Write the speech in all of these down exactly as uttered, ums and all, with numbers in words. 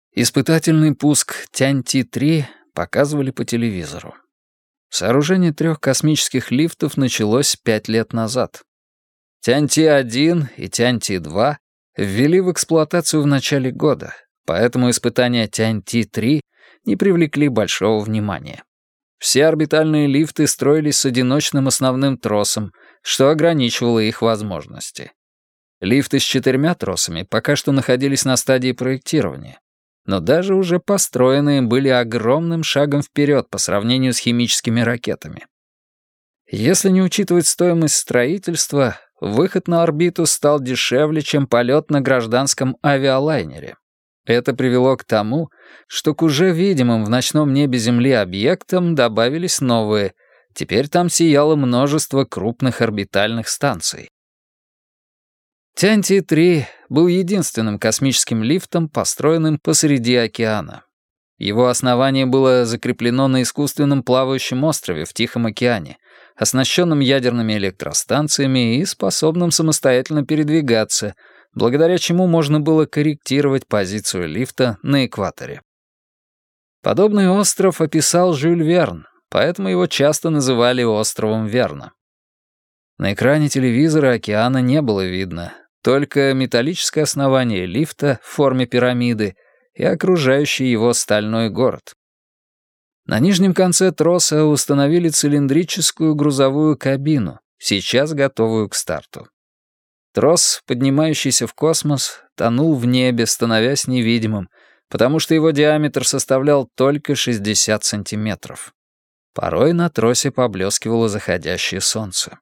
Испытательный пуск Тяньти три показывали по телевизору. Сооружение трех космических лифтов началось пять лет назад. Тяньти один и Тяньти два ввели в эксплуатацию в начале года, поэтому испытания Тяньти три не привлекли большого внимания. Все орбитальные лифты строились с одиночным основным тросом, что ограничивало их возможности. Лифты с четырьмя тросами пока что находились на стадии проектирования, но даже уже построенные были огромным шагом вперед по сравнению с химическими ракетами. Если не учитывать стоимость строительства, выход на орбиту стал дешевле, чем полет на гражданском авиалайнере. Это привело к тому, что к уже видимым в ночном небе Земли объектам добавились новые. Теперь там сияло множество крупных орбитальных станций. Тяньти три был единственным космическим лифтом, построенным посреди океана. Его основание было закреплено на искусственном плавающем острове в Тихом океане, оснащенном ядерными электростанциями и способным самостоятельно передвигаться, благодаря чему можно было корректировать позицию лифта на экваторе. Подобный остров описал Жюль Верн, поэтому его часто называли островом Верна. На экране телевизора океана не было видно, только металлическое основание лифта в форме пирамиды и окружающий его стальной город. На нижнем конце троса установили цилиндрическую грузовую кабину, сейчас готовую к старту. Трос, поднимающийся в космос, тонул в небе, становясь невидимым, потому что его диаметр составлял только шестьдесят сантиметров. Порой на тросе поблескивало заходящее солнце.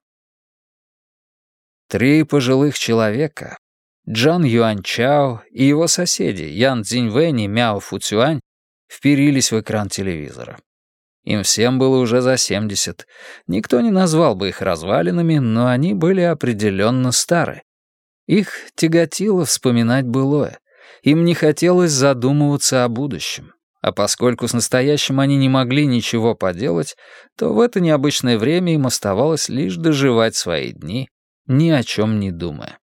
Три пожилых человека, Джан Юаньчао и его соседи Ян Цзиньвэнь и Мяо Фуцюань, вперились в экран телевизора. Им всем было уже за семьдесят. Никто не назвал бы их развалинами, но они были определенно стары. Их тяготило вспоминать былое. Им не хотелось задумываться о будущем. А поскольку с настоящим они не могли ничего поделать, то в это необычное время им оставалось лишь доживать свои дни, ни о чем не думая.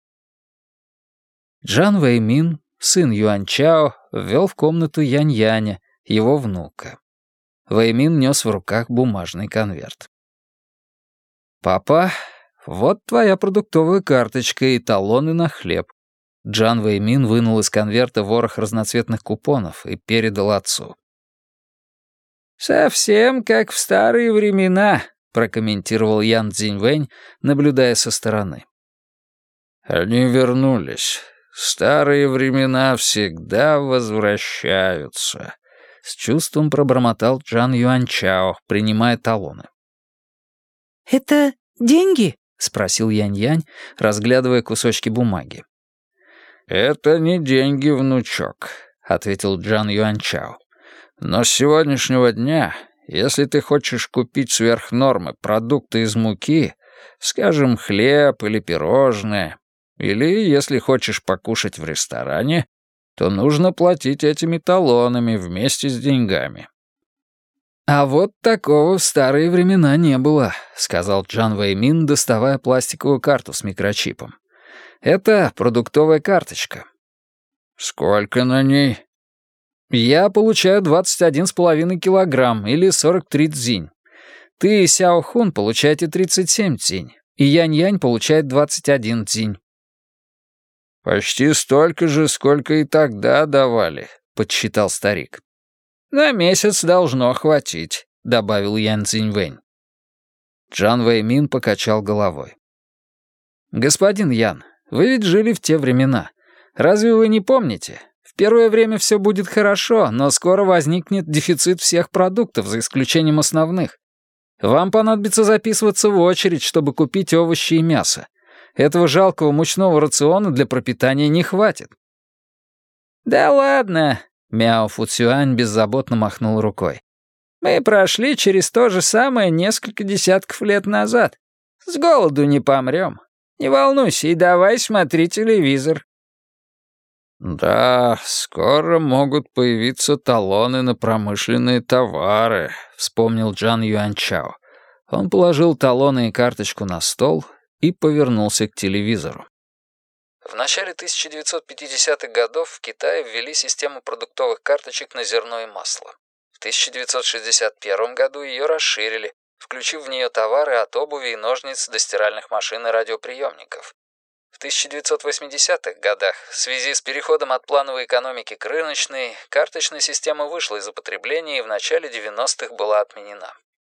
Джан Вэймин, сын Юаньчао, ввел в комнату Янь-Яня, его внука. Вэймин нес в руках бумажный конверт. «Папа, вот твоя продуктовая карточка и талоны на хлеб». Джан Вэймин вынул из конверта ворох разноцветных купонов и передал отцу. «Совсем как в старые времена», — прокомментировал Ян Цзиньвэнь, наблюдая со стороны. «Они вернулись. Старые времена всегда возвращаются», — с чувством пробормотал Джан Юаньчао, принимая талоны. «Это деньги?» — спросил Янь-Янь, разглядывая кусочки бумаги. «Это не деньги, внучок», — ответил Джан Юаньчао. «Но с сегодняшнего дня, если ты хочешь купить сверх нормы продукты из муки, скажем, хлеб или пирожное, или если хочешь покушать в ресторане, то нужно платить этими талонами вместе с деньгами». «А вот такого в старые времена не было», — сказал Джан Вэймин, доставая пластиковую карту с микрочипом. «Это продуктовая карточка». «Сколько на ней?» «Я получаю двадцать один с половиной килограмм или сорок три цзинь. Ты, Сяо Хун, получаете тридцать семь цзинь, и Янь-Янь получает двадцать один цзинь». «Почти столько же, сколько и тогда давали», — подсчитал старик. «На месяц должно хватить», — добавил Ян Цзиньвэнь. Джан Вэймин покачал головой. «Господин Ян, вы ведь жили в те времена. Разве вы не помните? В первое время все будет хорошо, но скоро возникнет дефицит всех продуктов, за исключением основных. Вам понадобится записываться в очередь, чтобы купить овощи и мясо. Этого жалкого мучного рациона для пропитания не хватит». «Да ладно», — Мяо Фуцюань беззаботно махнул рукой. «Мы прошли через то же самое несколько десятков лет назад. С голоду не помрем. Не волнуйся и давай смотри телевизор». «Да, скоро могут появиться талоны на промышленные товары», — вспомнил Джан Юаньчао. Он положил талоны и карточку на стол и повернулся к телевизору. В начале тысяча девятьсот пятидесятых годов в Китае ввели систему продуктовых карточек на зерно и масло. В тысяча девятьсот шестьдесят первом году ее расширили, включив в нее товары от обуви и ножниц до стиральных машин и радиоприемников. В тысяча девятьсот восьмидесятых годах в связи с переходом от плановой экономики к рыночной, карточная система вышла из употребления и в начале девяностых была отменена.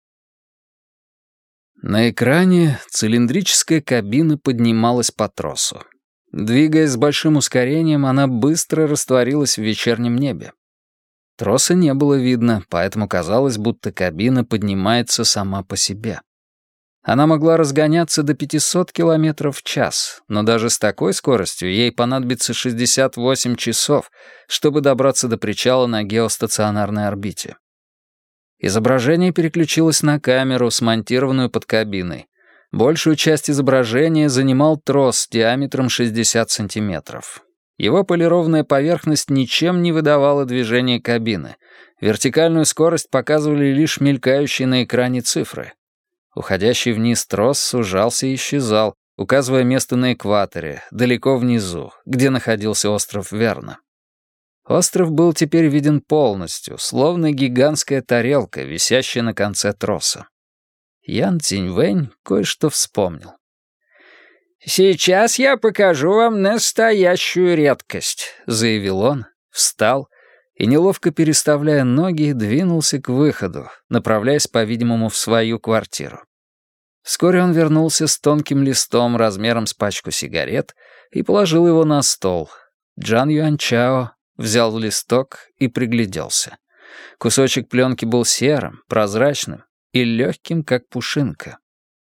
На экране цилиндрическая кабина поднималась по тросу. Двигаясь с большим ускорением, она быстро растворилась в вечернем небе. Троса не было видно, поэтому казалось, будто кабина поднимается сама по себе. Она могла разгоняться до пятисот километров в час, но даже с такой скоростью ей понадобится шестьдесят восемь часов, чтобы добраться до причала на геостационарной орбите. Изображение переключилось на камеру, смонтированную под кабиной. Большую часть изображения занимал трос диаметром шестьдесят сантиметров. Его полированная поверхность ничем не выдавала движение кабины. Вертикальную скорость показывали лишь мелькающие на экране цифры. Уходящий вниз трос сужался и исчезал, указывая место на экваторе, далеко внизу, где находился остров Верна. Остров был теперь виден полностью, словно гигантская тарелка, висящая на конце троса. Ян Циньвэнь кое-что вспомнил. «Сейчас я покажу вам настоящую редкость», — заявил он, встал и, неловко переставляя ноги, двинулся к выходу, направляясь, по-видимому, в свою квартиру. Вскоре он вернулся с тонким листом размером с пачку сигарет и положил его на стол. Джан Юанчао взял листок и пригляделся. Кусочек пленки был серым, прозрачным и легким, как пушинка.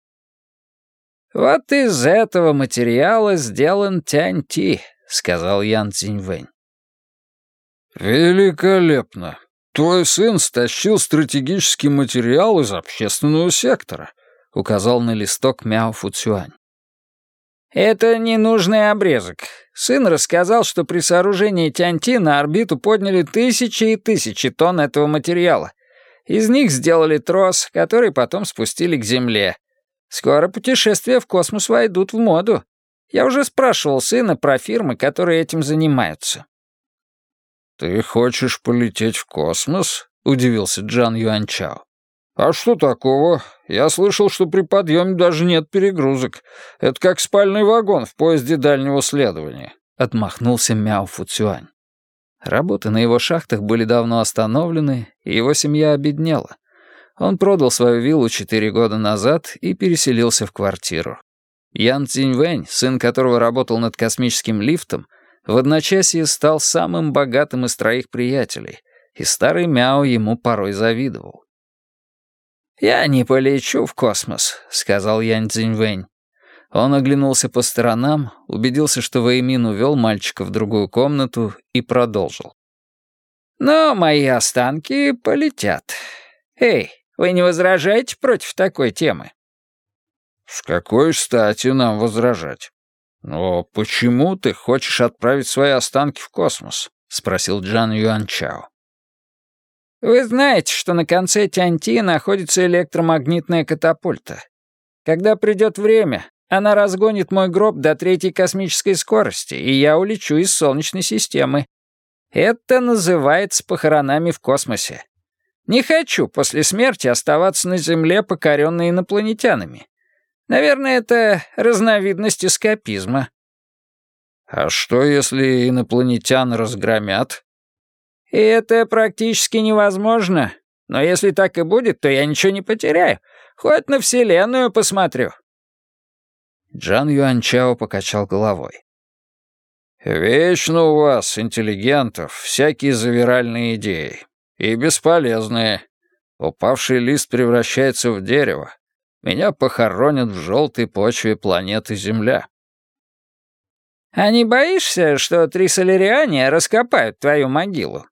«Вот из этого материала сделан Тянь-Ти», — сказал Ян Циньвэнь. «Великолепно. Твой сын стащил стратегический материал из общественного сектора», — указал на листок Мяо Фуцюань. «Это ненужный обрезок. Сын рассказал, что при сооружении Тянь-Ти на орбиту подняли тысячи и тысячи тонн этого материала. Из них сделали трос, который потом спустили к Земле. Скоро путешествия в космос войдут в моду. Я уже спрашивал сына про фирмы, которые этим занимаются». «Ты хочешь полететь в космос?» — удивился Джан Юанчао. «А что такого? Я слышал, что при подъеме даже нет перегрузок. Это как спальный вагон в поезде дальнего следования», — отмахнулся Мяо Фуцюань. Работы на его шахтах были давно остановлены, и его семья обеднела. Он продал свою виллу четыре года назад и переселился в квартиру. Ян Циньвэнь, сын которого работал над космическим лифтом, в одночасье стал самым богатым из троих приятелей, и старый Мяо ему порой завидовал. «Я не полечу в космос», — сказал Ян Циньвэнь. Он оглянулся по сторонам, убедился, что Вэймин увел мальчика в другую комнату и продолжил. «Но мои останки полетят. Эй, вы не возражаете против такой темы?» «С какой стати нам возражать? Но почему ты хочешь отправить свои останки в космос?» — спросил Джан Юанчао. «Вы знаете, что на конце Тянь-Ти находится электромагнитная катапульта. Когда придет время, она разгонит мой гроб до третьей космической скорости, и я улечу из Солнечной системы. Это называется похоронами в космосе. Не хочу после смерти оставаться на Земле, покоренной инопланетянами. Наверное, это разновидность эскапизма». «А что, если инопланетян разгромят?» «И это практически невозможно. Но если так и будет, то я ничего не потеряю. Хоть на Вселенную посмотрю». Джан Юанчао покачал головой. «Вечно у вас, интеллигентов, всякие завиральные идеи. И бесполезные. Упавший лист превращается в дерево. Меня похоронят в желтой почве планеты Земля». «А не боишься, что трисолериане раскопают твою могилу?»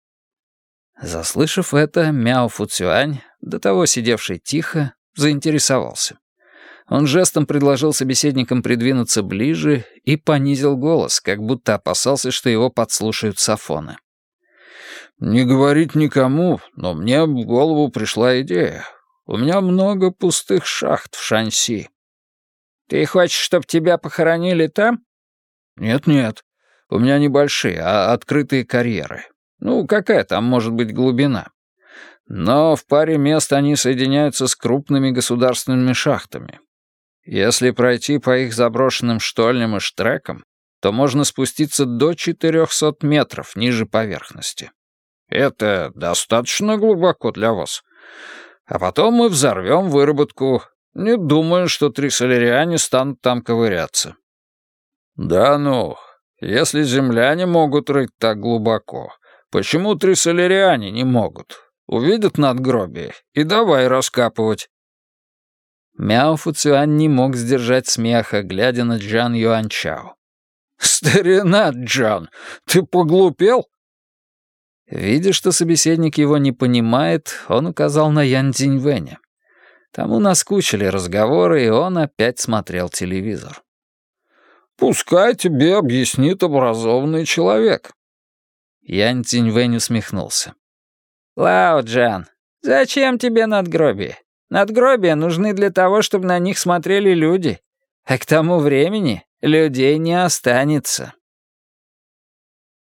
Заслышав это, Мяо Фуцюань, до того сидевший тихо, заинтересовался. Он жестом предложил собеседникам придвинуться ближе и понизил голос, как будто опасался, что его подслушают сафоны. «Не говорить никому, но мне в голову пришла идея. У меня много пустых шахт в Шаньси». «Ты хочешь, чтобы тебя похоронили там?» Нет-нет, у меня небольшие, а открытые карьеры. Ну, какая там может быть глубина? Но в паре мест они соединяются с крупными государственными шахтами. Если пройти по их заброшенным штольням и штрекам, то можно спуститься до четырехсот метров ниже поверхности. Это достаточно глубоко для вас. А потом мы взорвем выработку. Не думаю, что трисолериане станут там ковыряться. Да ну, если земляне могут рыть так глубоко, почему трисолериане не могут? Увидят надгробие и давай раскапывать. Мяо Фуцюань не мог сдержать смеха, глядя на Джан Юанчао. «Старина, Джан, ты поглупел?» Видя, что собеседник его не понимает, он указал на Ян Цзиньвэня. Тому наскучили разговоры, и он опять смотрел телевизор. «Пускай тебе объяснит образованный человек». Ян Цзиньвэнь усмехнулся. «Лао Джан, зачем тебе надгробия? Надгробия нужны для того, чтобы на них смотрели люди. А к тому времени людей не останется».